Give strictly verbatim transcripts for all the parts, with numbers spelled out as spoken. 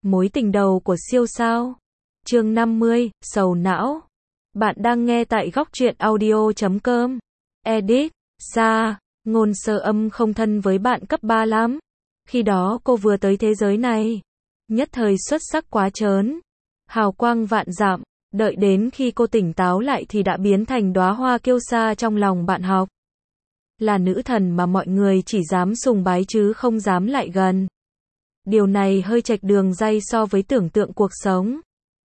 Mối tình đầu của siêu sao. Chương năm mươi, sầu não. Bạn đang nghe tại góc truyện audio chấm com. Edit, Sa, Ngôn Sơ Âm không thân với bạn cấp ba lắm. Khi đó cô vừa tới thế giới này. Nhất thời xuất sắc quá trớn. Hào quang vạn dặm. Đợi đến khi cô tỉnh táo lại thì đã biến thành đóa hoa kiêu sa trong lòng bạn học. Là nữ thần mà mọi người chỉ dám sùng bái chứ không dám lại gần. Điều này hơi chệch đường ray so với tưởng tượng cuộc sống.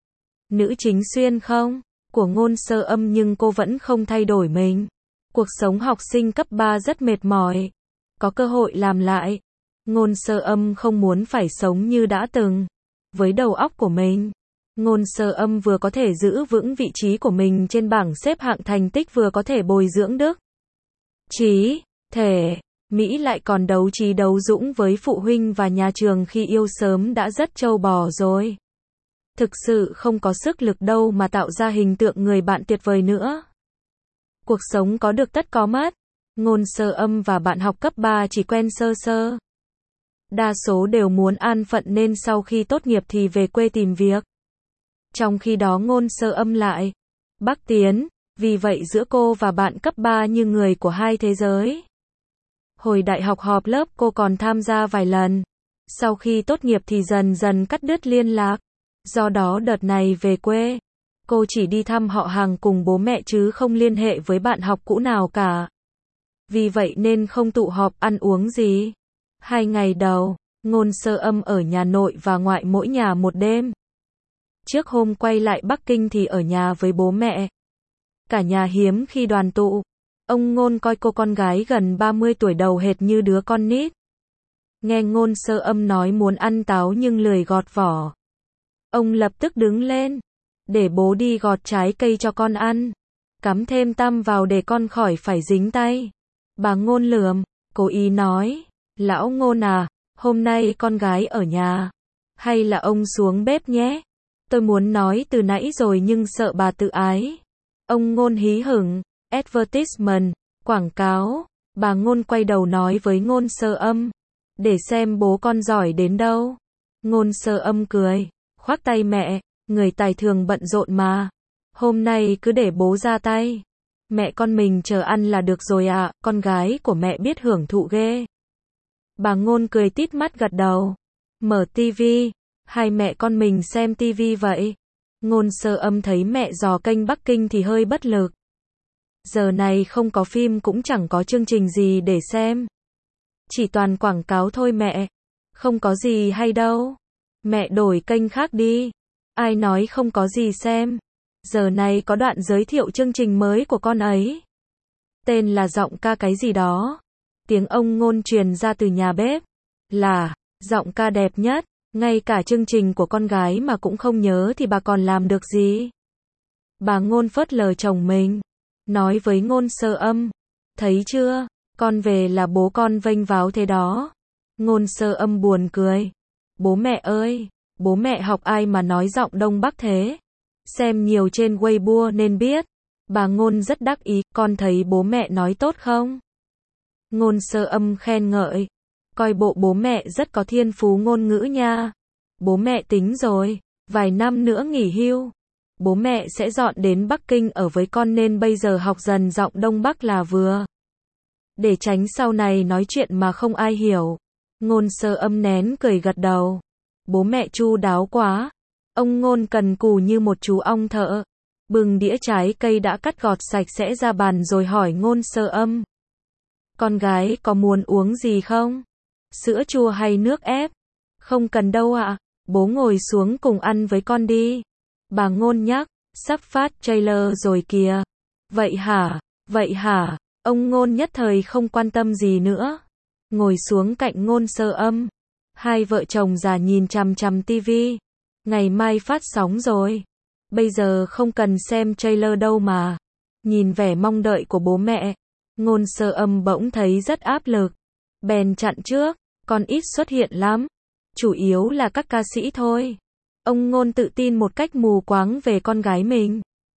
Nữ chính xuyên không? Của Ngôn Sơ Âm nhưng cô vẫn không thay đổi mình. Cuộc sống học sinh cấp ba rất mệt mỏi. Có cơ hội làm lại. Ngôn Sơ Âm không muốn phải sống như đã từng. Với đầu óc của mình, Ngôn Sơ Âm vừa có thể giữ vững vị trí của mình trên bảng xếp hạng thành tích vừa có thể bồi dưỡng đức trí, thể. Mỹ lại còn đấu trí đấu dũng với phụ huynh và nhà trường khi yêu sớm đã rất trâu bò rồi. Thực sự không có sức lực đâu mà tạo ra hình tượng người bạn tuyệt vời nữa. Cuộc sống có được tất có mất. Ngôn Sơ Âm và bạn học cấp ba chỉ quen sơ sơ. Đa số đều muốn an phận nên sau khi tốt nghiệp thì về quê tìm việc. Trong khi đó Ngôn Sơ Âm lại Bắc tiến, vì vậy giữa cô và bạn cấp ba như người của hai thế giới. Hồi đại học họp lớp cô còn tham gia vài lần. Sau khi tốt nghiệp thì dần dần cắt đứt liên lạc. Do đó đợt này về quê, cô chỉ đi thăm họ hàng cùng bố mẹ chứ không liên hệ với bạn học cũ nào cả. Vì vậy nên không tụ họp ăn uống gì. Hai ngày đầu, Ngôn Sơ Âm ở nhà nội và ngoại mỗi nhà một đêm. Trước hôm quay lại Bắc Kinh thì ở nhà với bố mẹ. Cả nhà hiếm khi đoàn tụ. Ông Ngôn coi cô con gái gần ba mươi tuổi đầu hệt như đứa con nít. Nghe Ngôn Sơ Âm nói muốn ăn táo nhưng lười gọt vỏ. Ông lập tức đứng lên. Để bố đi gọt trái cây cho con ăn. Cắm thêm tăm vào để con khỏi phải dính tay. Bà Ngôn lườm, cố ý nói. Lão Ngôn à, hôm nay con gái ở nhà. Hay là ông xuống bếp nhé. Tôi muốn nói từ nãy rồi nhưng sợ bà tự ái. Ông Ngôn hí hửng. Advertisement, quảng cáo. Bà Ngôn quay đầu nói với Ngôn Sơ Âm. Để xem bố con giỏi đến đâu. Ngôn Sơ Âm cười. Khoác tay mẹ. Người tài thường bận rộn mà. Hôm nay cứ để bố ra tay. Mẹ con mình chờ ăn là được rồi ạ. À, con gái của mẹ biết hưởng thụ ghê. Bà Ngôn cười tít mắt gật đầu. Mở tivi. Hai mẹ con mình xem tivi vậy. Ngôn Sơ Âm thấy mẹ dò kênh Bắc Kinh thì hơi bất lực. Giờ này không có phim cũng chẳng có chương trình gì để xem. Chỉ toàn quảng cáo thôi mẹ. Không có gì hay đâu. Mẹ đổi kênh khác đi. Ai nói không có gì xem. Giờ này có đoạn giới thiệu chương trình mới của con ấy. Tên là Giọng ca cái gì đó. Tiếng ông Ngôn truyền ra từ nhà bếp. Là, giọng ca đẹp nhất. Ngay cả chương trình của con gái mà cũng không nhớ thì bà còn làm được gì. Bà Ngôn phớt lờ chồng mình. Nói với Ngôn Sơ Âm. Thấy chưa, con về là bố con vênh váo thế đó. Ngôn Sơ Âm buồn cười. Bố mẹ ơi, bố mẹ học ai mà nói giọng Đông Bắc thế? Xem nhiều trên Weibo nên biết. Bà Ngôn rất đắc ý, con thấy bố mẹ nói tốt không? Ngôn Sơ Âm khen ngợi. Coi bộ bố mẹ rất có thiên phú ngôn ngữ nha. Bố mẹ tính rồi, vài năm nữa nghỉ hưu. Bố mẹ sẽ dọn đến Bắc Kinh ở với con nên bây giờ học dần giọng Đông Bắc là vừa. Để tránh sau này nói chuyện mà không ai hiểu. Ngôn Sơ Âm nén cười gật đầu. Bố mẹ chu đáo quá. Ông Ngôn cần cù như một chú ong thợ. Bưng đĩa trái cây đã cắt gọt sạch sẽ ra bàn rồi hỏi Ngôn Sơ Âm. Con gái có muốn uống gì không? Sữa chua hay nước ép? Không cần đâu ạ. À. Bố ngồi xuống cùng ăn với con đi. Bà Ngôn nhắc. Sắp phát trailer rồi kìa. Vậy hả? Vậy hả? Ông Ngôn nhất thời không quan tâm gì nữa. Ngồi xuống cạnh Ngôn Sơ Âm. Hai vợ chồng già nhìn chằm chằm tivi. Ngày mai phát sóng rồi. Bây giờ không cần xem trailer đâu mà. Nhìn vẻ mong đợi của bố mẹ. Ngôn Sơ Âm bỗng thấy rất áp lực. Bèn chặn trước. Con ít xuất hiện lắm. Chủ yếu là các ca sĩ thôi. Ông Ngôn tự tin một cách mù quáng về con gái mình.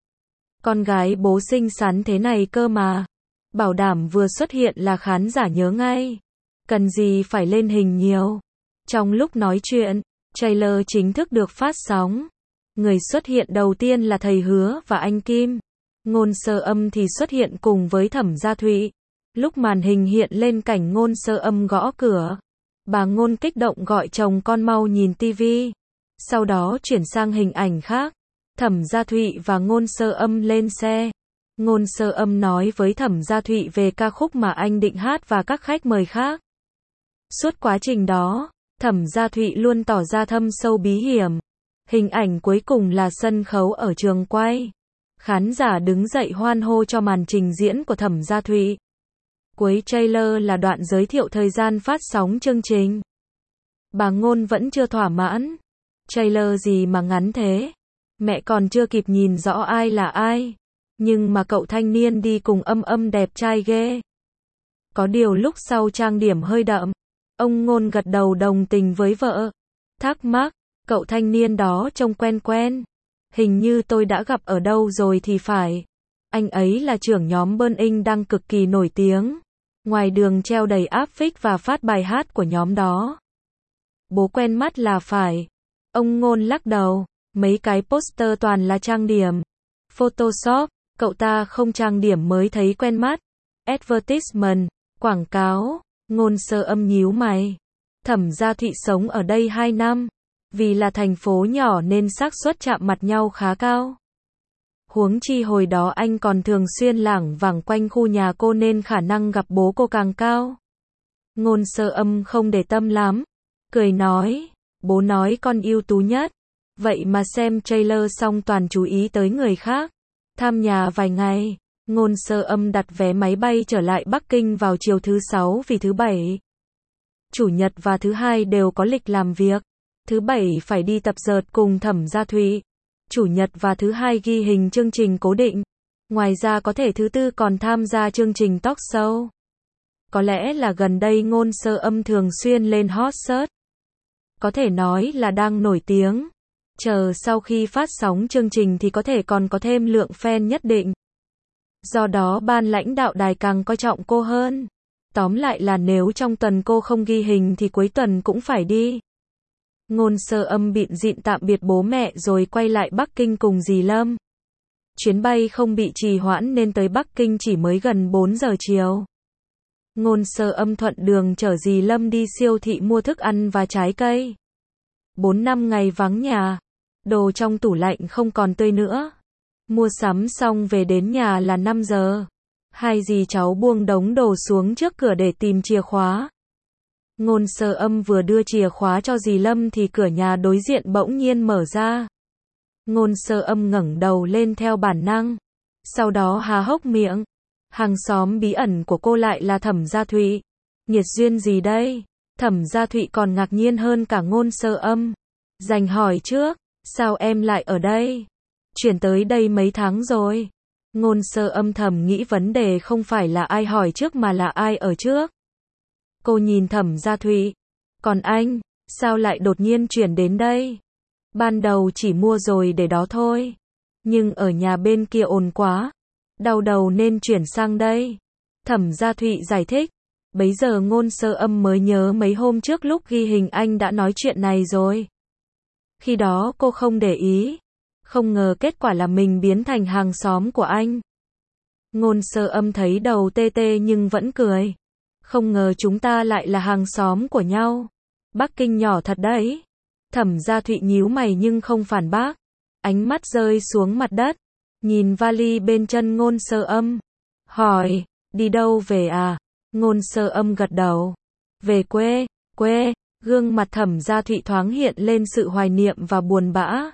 Con gái bố xinh xắn thế này cơ mà. Bảo đảm vừa xuất hiện là khán giả nhớ ngay. Cần gì phải lên hình nhiều. Trong lúc nói chuyện, Trailer chính thức được phát sóng. Người xuất hiện đầu tiên là thầy Hứa và anh Kim. Ngôn Sơ Âm thì xuất hiện cùng với Thẩm Gia Thụy. Lúc màn hình hiện lên cảnh Ngôn Sơ Âm gõ cửa, bà Ngôn kích động gọi chồng con mau nhìn tivi. Sau đó chuyển sang hình ảnh khác. Thẩm Gia Thụy và Ngôn Sơ Âm lên xe. Ngôn Sơ Âm nói với Thẩm Gia Thụy về ca khúc mà anh định hát và các khách mời khác. Suốt quá trình đó, Thẩm Gia Thụy luôn tỏ ra thâm sâu bí hiểm. Hình ảnh cuối cùng là sân khấu ở trường quay. Khán giả đứng dậy hoan hô cho màn trình diễn của Thẩm Gia Thụy. Cuối trailer là đoạn giới thiệu thời gian phát sóng chương trình. Bà Ngôn vẫn chưa thỏa mãn. Trailer gì mà ngắn thế? Mẹ còn chưa kịp nhìn rõ ai là ai. Nhưng mà cậu thanh niên đi cùng Âm Âm đẹp trai ghê. Có điều lúc sau trang điểm hơi đậm. Ông Ngôn gật đầu đồng tình với vợ. Thắc mắc, cậu thanh niên đó trông quen quen. Hình như tôi đã gặp ở đâu rồi thì phải. Anh ấy là trưởng nhóm Burning đang cực kỳ nổi tiếng. Ngoài đường treo đầy áp phích và phát bài hát của nhóm đó. Bố quen mắt là phải. Ông Ngôn lắc đầu. Mấy cái poster toàn là trang điểm. Photoshop, cậu ta không trang điểm mới thấy quen mắt. Advertisement, quảng cáo. Ngôn Sơ Âm nhíu mày. Thẩm Gia Thụy sống ở đây hai năm. Vì là thành phố nhỏ nên xác suất chạm mặt nhau khá cao. Huống chi hồi đó anh còn thường xuyên lảng vảng quanh khu nhà cô nên khả năng gặp bố cô càng cao. Ngôn Sơ Âm không để tâm lắm. Cười nói, bố nói con ưu tú nhất. Vậy mà xem trailer xong toàn chú ý tới người khác. Thăm nhà vài ngày. Ngôn Sơ Âm đặt vé máy bay trở lại Bắc Kinh vào chiều thứ sáu vì thứ bảy. Chủ nhật và thứ hai đều có lịch làm việc. Thứ bảy phải đi tập dượt cùng Thẩm Gia Thụy. Chủ nhật và thứ hai ghi hình chương trình cố định. Ngoài ra có thể thứ tư còn tham gia chương trình talk show. Có lẽ là gần đây Ngôn Sơ Âm thường xuyên lên hot search. Có thể nói là đang nổi tiếng. Chờ sau khi phát sóng chương trình thì có thể còn có thêm lượng fan nhất định. Do đó ban lãnh đạo đài càng coi trọng cô hơn. Tóm lại là nếu trong tuần cô không ghi hình thì cuối tuần cũng phải đi. Ngôn Sơ Âm bịn dịn tạm biệt bố mẹ rồi quay lại Bắc Kinh cùng dì Lâm. Chuyến bay không bị trì hoãn nên tới Bắc Kinh chỉ mới gần bốn giờ chiều. Ngôn Sơ Âm thuận đường chở dì Lâm đi siêu thị mua thức ăn và trái cây. bốn năm ngày vắng nhà. Đồ trong tủ lạnh không còn tươi nữa. Mua sắm xong về đến nhà là năm giờ. Hai dì cháu buông đống đồ xuống trước cửa để tìm chìa khóa. Ngôn Sơ Âm vừa đưa chìa khóa cho dì Lâm thì cửa nhà đối diện bỗng nhiên mở ra. Ngôn Sơ Âm ngẩng đầu lên theo bản năng. Sau đó há hốc miệng. Hàng xóm bí ẩn của cô lại là Thẩm Gia Thụy. Nghiệt duyên gì đây? Thẩm Gia Thụy còn ngạc nhiên hơn cả Ngôn Sơ Âm. Dành hỏi trước, sao em lại ở đây? Chuyển tới đây mấy tháng rồi. Ngôn Sơ Âm thầm nghĩ vấn đề không phải là ai hỏi trước mà là ai ở trước. Cô nhìn Thẩm Gia Thụy. Còn anh, sao lại đột nhiên chuyển đến đây? Ban đầu chỉ mua rồi để đó thôi. Nhưng ở nhà bên kia ồn quá. Đau đầu nên chuyển sang đây. Thẩm Gia Thụy giải thích. Bấy giờ Ngôn Sơ Âm mới nhớ mấy hôm trước lúc ghi hình anh đã nói chuyện này rồi. Khi đó cô không để ý. Không ngờ kết quả là mình biến thành hàng xóm của anh. Ngôn Sơ Âm thấy đầu tê tê nhưng vẫn cười. Không ngờ chúng ta lại là hàng xóm của nhau. Bắc Kinh nhỏ thật đấy. Thẩm Gia Thụy nhíu mày nhưng không phản bác. Ánh mắt rơi xuống mặt đất. Nhìn vali bên chân Ngôn Sơ Âm. Hỏi, đi đâu về à? Ngôn Sơ Âm gật đầu. Về quê, quê. Gương mặt Thẩm Gia Thụy thoáng hiện lên sự hoài niệm và buồn bã.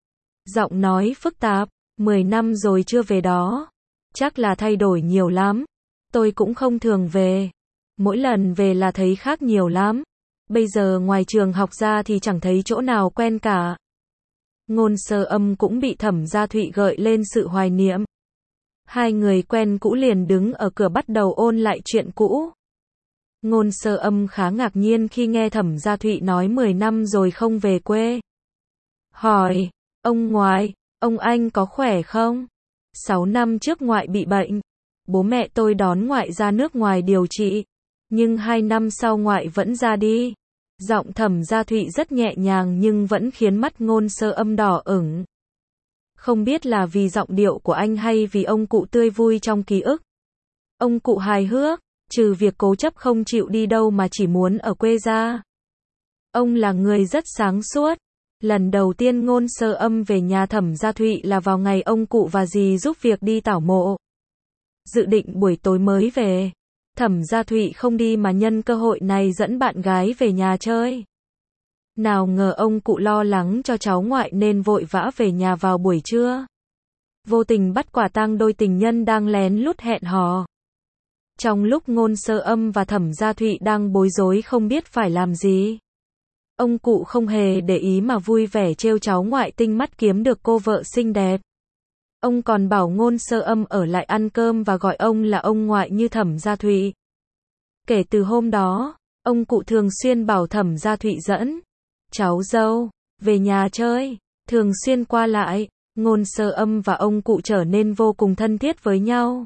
Giọng nói phức tạp. Mười năm rồi chưa về đó. Chắc là thay đổi nhiều lắm. Tôi cũng không thường về. Mỗi lần về là thấy khác nhiều lắm. Bây giờ ngoài trường học ra thì chẳng thấy chỗ nào quen cả. Ngôn Sơ Âm cũng bị Thẩm Gia Thụy gợi lên sự hoài niệm. Hai người quen cũ liền đứng ở cửa bắt đầu ôn lại chuyện cũ. Ngôn Sơ Âm khá ngạc nhiên khi nghe Thẩm Gia Thụy nói mười năm rồi không về quê. Hỏi, ông ngoại, ông anh có khỏe không? Sáu năm trước ngoại bị bệnh. Bố mẹ tôi đón ngoại ra nước ngoài điều trị. Nhưng hai năm sau ngoại vẫn ra đi. Giọng Thẩm Gia Thụy rất nhẹ nhàng nhưng vẫn khiến mắt Ngôn Sơ Âm đỏ ửng. Không biết là vì giọng điệu của anh hay vì ông cụ tươi vui trong ký ức. Ông cụ hài hước, trừ việc cố chấp không chịu đi đâu mà chỉ muốn ở quê ra. Ông là người rất sáng suốt. Lần đầu tiên Ngôn Sơ Âm về nhà Thẩm Gia Thụy là vào ngày ông cụ và dì giúp việc đi tảo mộ. Dự định buổi tối mới về. Thẩm Gia Thụy không đi mà nhân cơ hội này dẫn bạn gái về nhà chơi. Nào ngờ ông cụ lo lắng cho cháu ngoại nên vội vã về nhà vào buổi trưa. Vô tình bắt quả tang đôi tình nhân đang lén lút hẹn hò. Trong lúc Ngôn Sơ Âm và Thẩm Gia Thụy đang bối rối không biết phải làm gì, ông cụ không hề để ý mà vui vẻ trêu cháu ngoại tinh mắt kiếm được cô vợ xinh đẹp. Ông còn bảo Ngôn Sơ Âm ở lại ăn cơm và gọi ông là ông ngoại như Thẩm Gia Thụy. Kể từ hôm đó, ông cụ thường xuyên bảo Thẩm Gia Thụy dẫn cháu dâu về nhà chơi, thường xuyên qua lại. Ngôn Sơ Âm và ông cụ trở nên vô cùng thân thiết với nhau.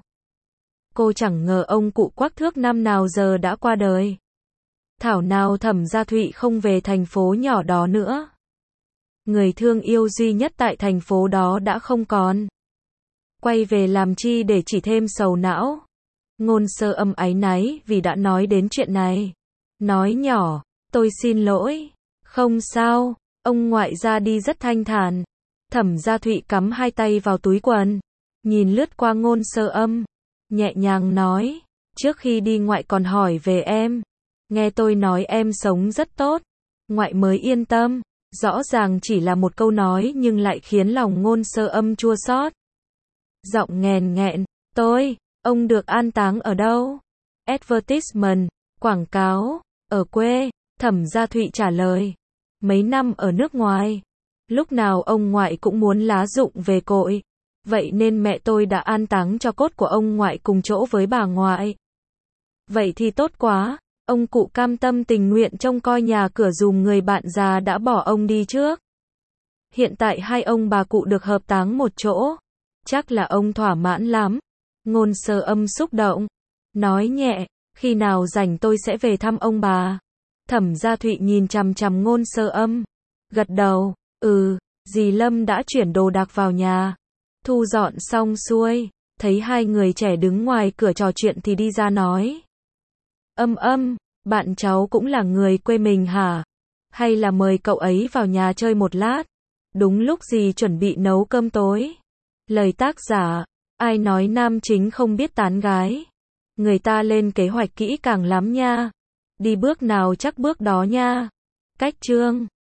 Cô chẳng ngờ ông cụ quắc thước năm nào giờ đã qua đời. Thảo nào Thẩm Gia Thụy không về thành phố nhỏ đó nữa. Người thương yêu duy nhất tại thành phố đó đã không còn. Quay về làm chi để chỉ thêm sầu não. Ngôn Sơ Âm áy náy vì đã nói đến chuyện này. Nói nhỏ, tôi xin lỗi. Không sao, ông ngoại ra đi rất thanh thản. Thẩm Gia Thụy cắm hai tay vào túi quần, nhìn lướt qua Ngôn Sơ Âm, nhẹ nhàng nói, trước khi đi ngoại còn hỏi về em. Nghe tôi nói em sống rất tốt, ngoại mới yên tâm. Rõ ràng chỉ là một câu nói nhưng lại khiến lòng Ngôn Sơ Âm chua xót. Giọng nghèn nghẹn, tôi, ông được an táng ở đâu? Advertisement, quảng cáo, ở quê. Thẩm Gia Thụy trả lời, mấy năm ở nước ngoài. Lúc nào ông ngoại cũng muốn lá rụng về cội. Vậy nên mẹ tôi đã an táng cho cốt của ông ngoại cùng chỗ với bà ngoại. Vậy thì tốt quá. Ông cụ cam tâm tình nguyện trông coi nhà cửa dùm người bạn già đã bỏ ông đi trước. Hiện tại hai ông bà cụ được hợp táng một chỗ. Chắc là ông thỏa mãn lắm. Ngôn Sơ Âm xúc động, nói nhẹ, khi nào rảnh tôi sẽ về thăm ông bà. Thẩm Gia Thụy nhìn chằm chằm Ngôn Sơ Âm, gật đầu, ừ, dì Lâm đã chuyển đồ đạc vào nhà. Thu dọn xong xuôi, thấy hai người trẻ đứng ngoài cửa trò chuyện thì đi ra nói. Âm Âm, bạn cháu cũng là người quê mình hả? Hay là mời cậu ấy vào nhà chơi một lát? Đúng lúc dì chuẩn bị nấu cơm tối. Lời tác giả, ai nói nam chính không biết tán gái. Người ta lên kế hoạch kỹ càng lắm nha. Đi bước nào chắc bước đó nha. Cách chương